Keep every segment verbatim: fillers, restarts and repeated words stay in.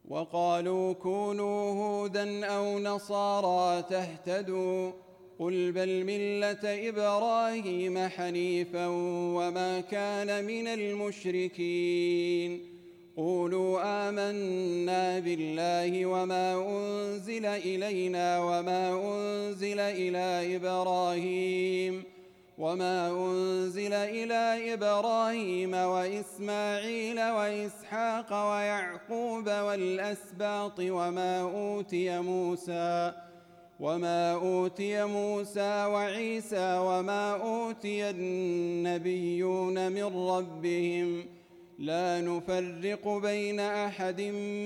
وقالوا كونوا هودا أو نصارى تهتدوا قل بل ملة إبراهيم حنيفا وما كان من المشركين قولوا آمنا بالله وما أنزل إلينا وما أنزل إلى إبراهيم وما أنزل إلى إبراهيم وإسماعيل وإسحاق ويعقوب والأسباط وما أوتي موسى وما أوتي موسى وعيسى وما أوتي النبيون من ربهم لا نفرق بين أحد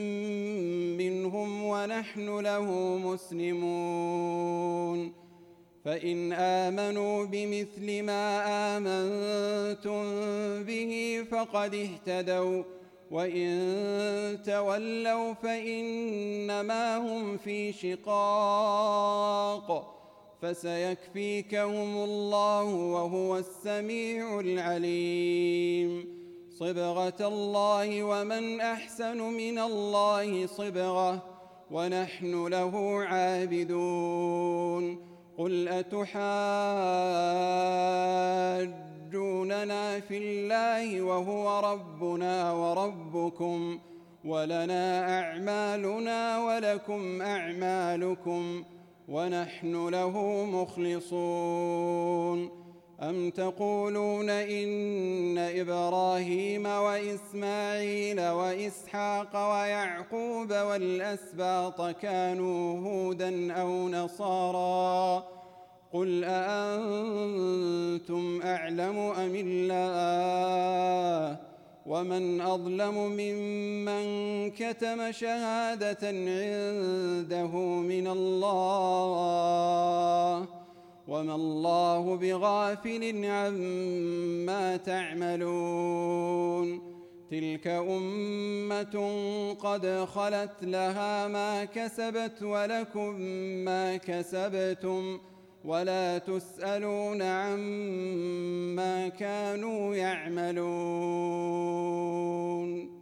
منهم ونحن له مسلمون فإن آمنوا بمثل ما آمنتم به فقد اهتدوا وإن تولوا فإنما هم في شقاق فسيكفيكهم الله وهو السميع العليم صبغة الله ومن أحسن من الله صبغة ونحن له عابدون قل أتحاجوننا في الله وهو ربنا وربكم ولنا أعمالنا ولكم أعمالكم ونحن له مخلصون أم تقولون إن إبراهيم وإسماعيل وإسحاق ويعقوب والأسباط كانوا هودا أو نصارى قل أأنتم أعلم أم الله ومن أظلم ممن كتم شهادة عنده من الله وما الله بغافل عما تعملون تلك أمة قد خلت لها ما كسبت ولكم ما كسبتم ولا تسألون عما كانوا يعملون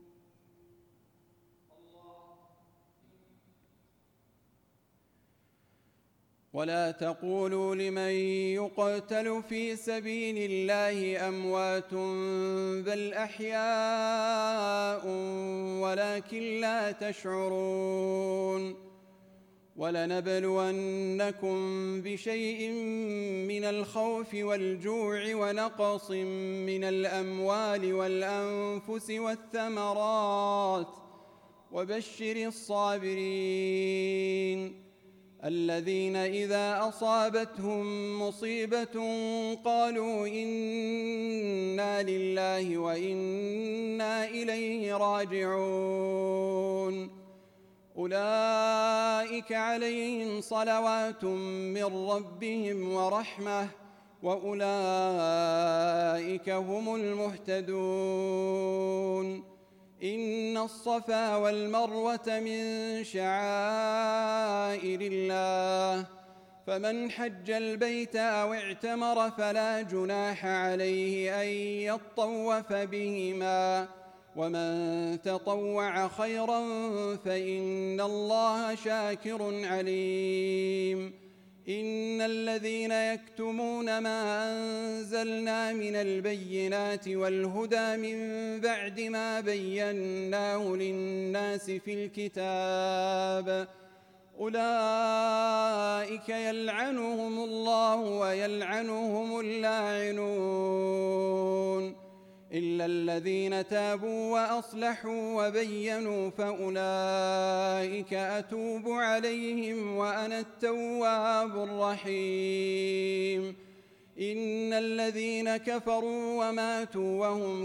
ولا تقولوا لمن يقتل في سبيل الله أموات بل أحياء ولكن لا تشعرون ولنبلونكم بشيء من الخوف والجوع ونقص من الأموال والأنفس والثمرات وبشر الصابرين الذين إذا أصابتهم مصيبة قالوا إنا لله وإنا إليه راجعون أولئك عليهم صلوات من ربهم ورحمة وأولئك هم المهتدون إن الصفا والمروة من شعائر الله فمن حج البيت أو اعتمر فلا جناح عليه أن يطوف بهما ومن تطوع خيرا فإن الله شاكر عليم إن الذين يكتمون ما أنزلنا من البينات والهدى من بعد ما بيناه للناس في الكتاب أولئك يلعنهم الله ويلعنهم اللاعنون إلا الذين تابوا وأصلحوا وبينوا فأولئك أتوب عليهم وأنا التواب الرحيم إن الذين كفروا وماتوا وهم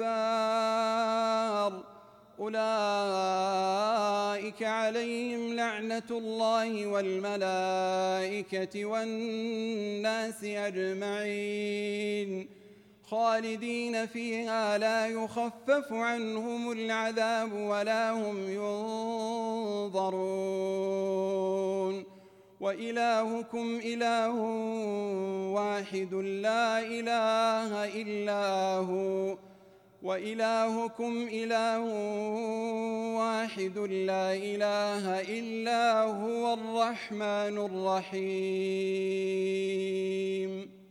كفار أولئك عليهم لعنة الله والملائكة والناس أجمعين خالدين فيها لا يخفف عنهم العذاب ولا هم ينظرون وإلهكم إله واحد لا إله إلا هو وإلهكم إله واحد واحد لا إله إلا هو الرحمن الرحيم.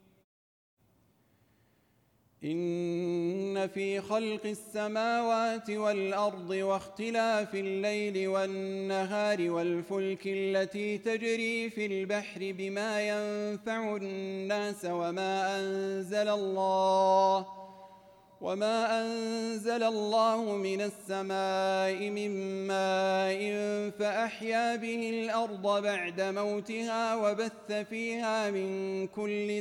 إن في خلق السماوات والأرض واختلاف الليل والنهار والفلك التي تجري في البحر بما ينفع الناس وما أنزل الله وما أنزل الله من السماء من ماء فأحيا به الأرض بعد موتها وبث فيها من كل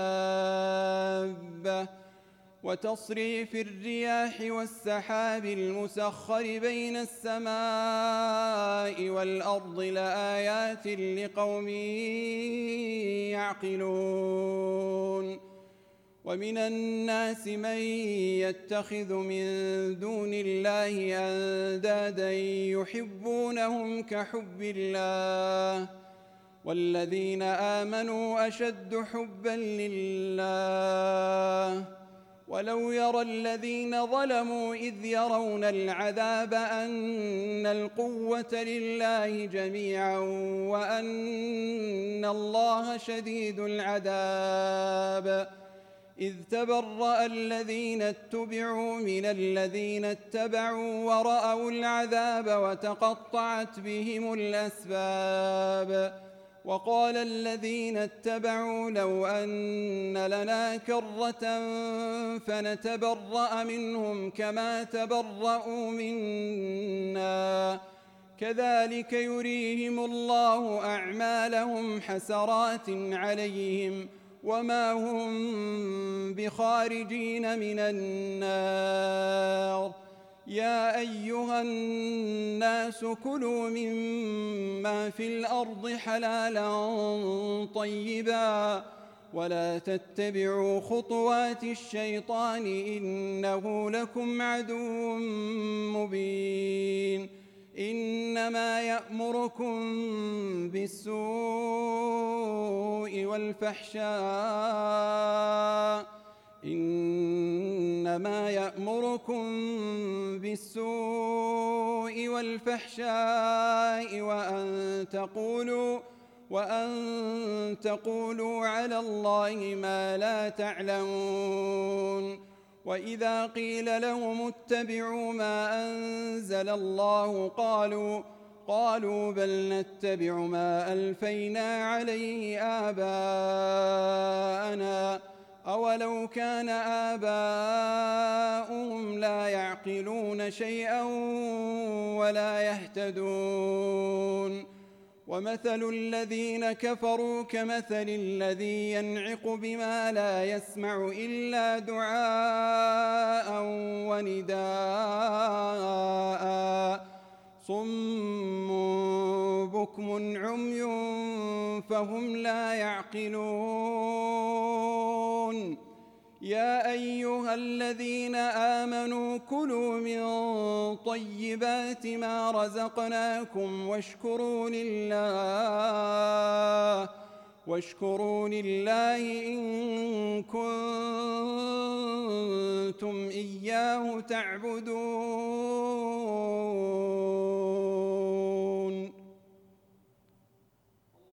دابة وتصريف الرياح والسحاب المسخر بين السماء والأرض لآيات لقوم يعقلون. ومن الناس من يتخذ من دون الله أندادا يحبونهم كحب الله والذين آمنوا أشد حبا لله. ولو يرى الذين ظلموا إذ يرون العذاب أن القوة لله جميعا وأن الله شديد العذاب إذ تبرأ الذين اتبعوا من الذين اتبعوا ورأوا العذاب وتقطعت بهم الأسباب. وقال الذين اتبعوا لو أن لنا كرة فنتبرأ منهم كما تبرأوا منا كذلك يريهم الله أعمالهم حسرات عليهم وما هم بخارجين من النار. يا أيها الناس كلوا مما في الأرض حلالا طيبا ولا تتبعوا خطوات الشيطان إنه لكم عدو مبين. إنما يأمركم بالسوء والفحشاء إنما يأمركم بالسوء والفحشاء وأن تقولوا وأن تقولوا على الله ما لا تعلمون. وإذا قيل لهم اتبعوا ما أنزل الله قالوا قالوا بل نتبع ما ألفينا عليه آباءنا أولو كان آباؤهم لا يعقلون شيئا ولا يهتدون. ومثل الذين كفروا كمثل الذي ينعق بما لا يسمع إلا دعاء ونداء صم بكم عمي فهم لا يعقلون. يا أيها الذين آمنوا كلوا من طيبات ما رزقناكم واشكروا لله واشكروا لله إن كنتم إياه تعبدون.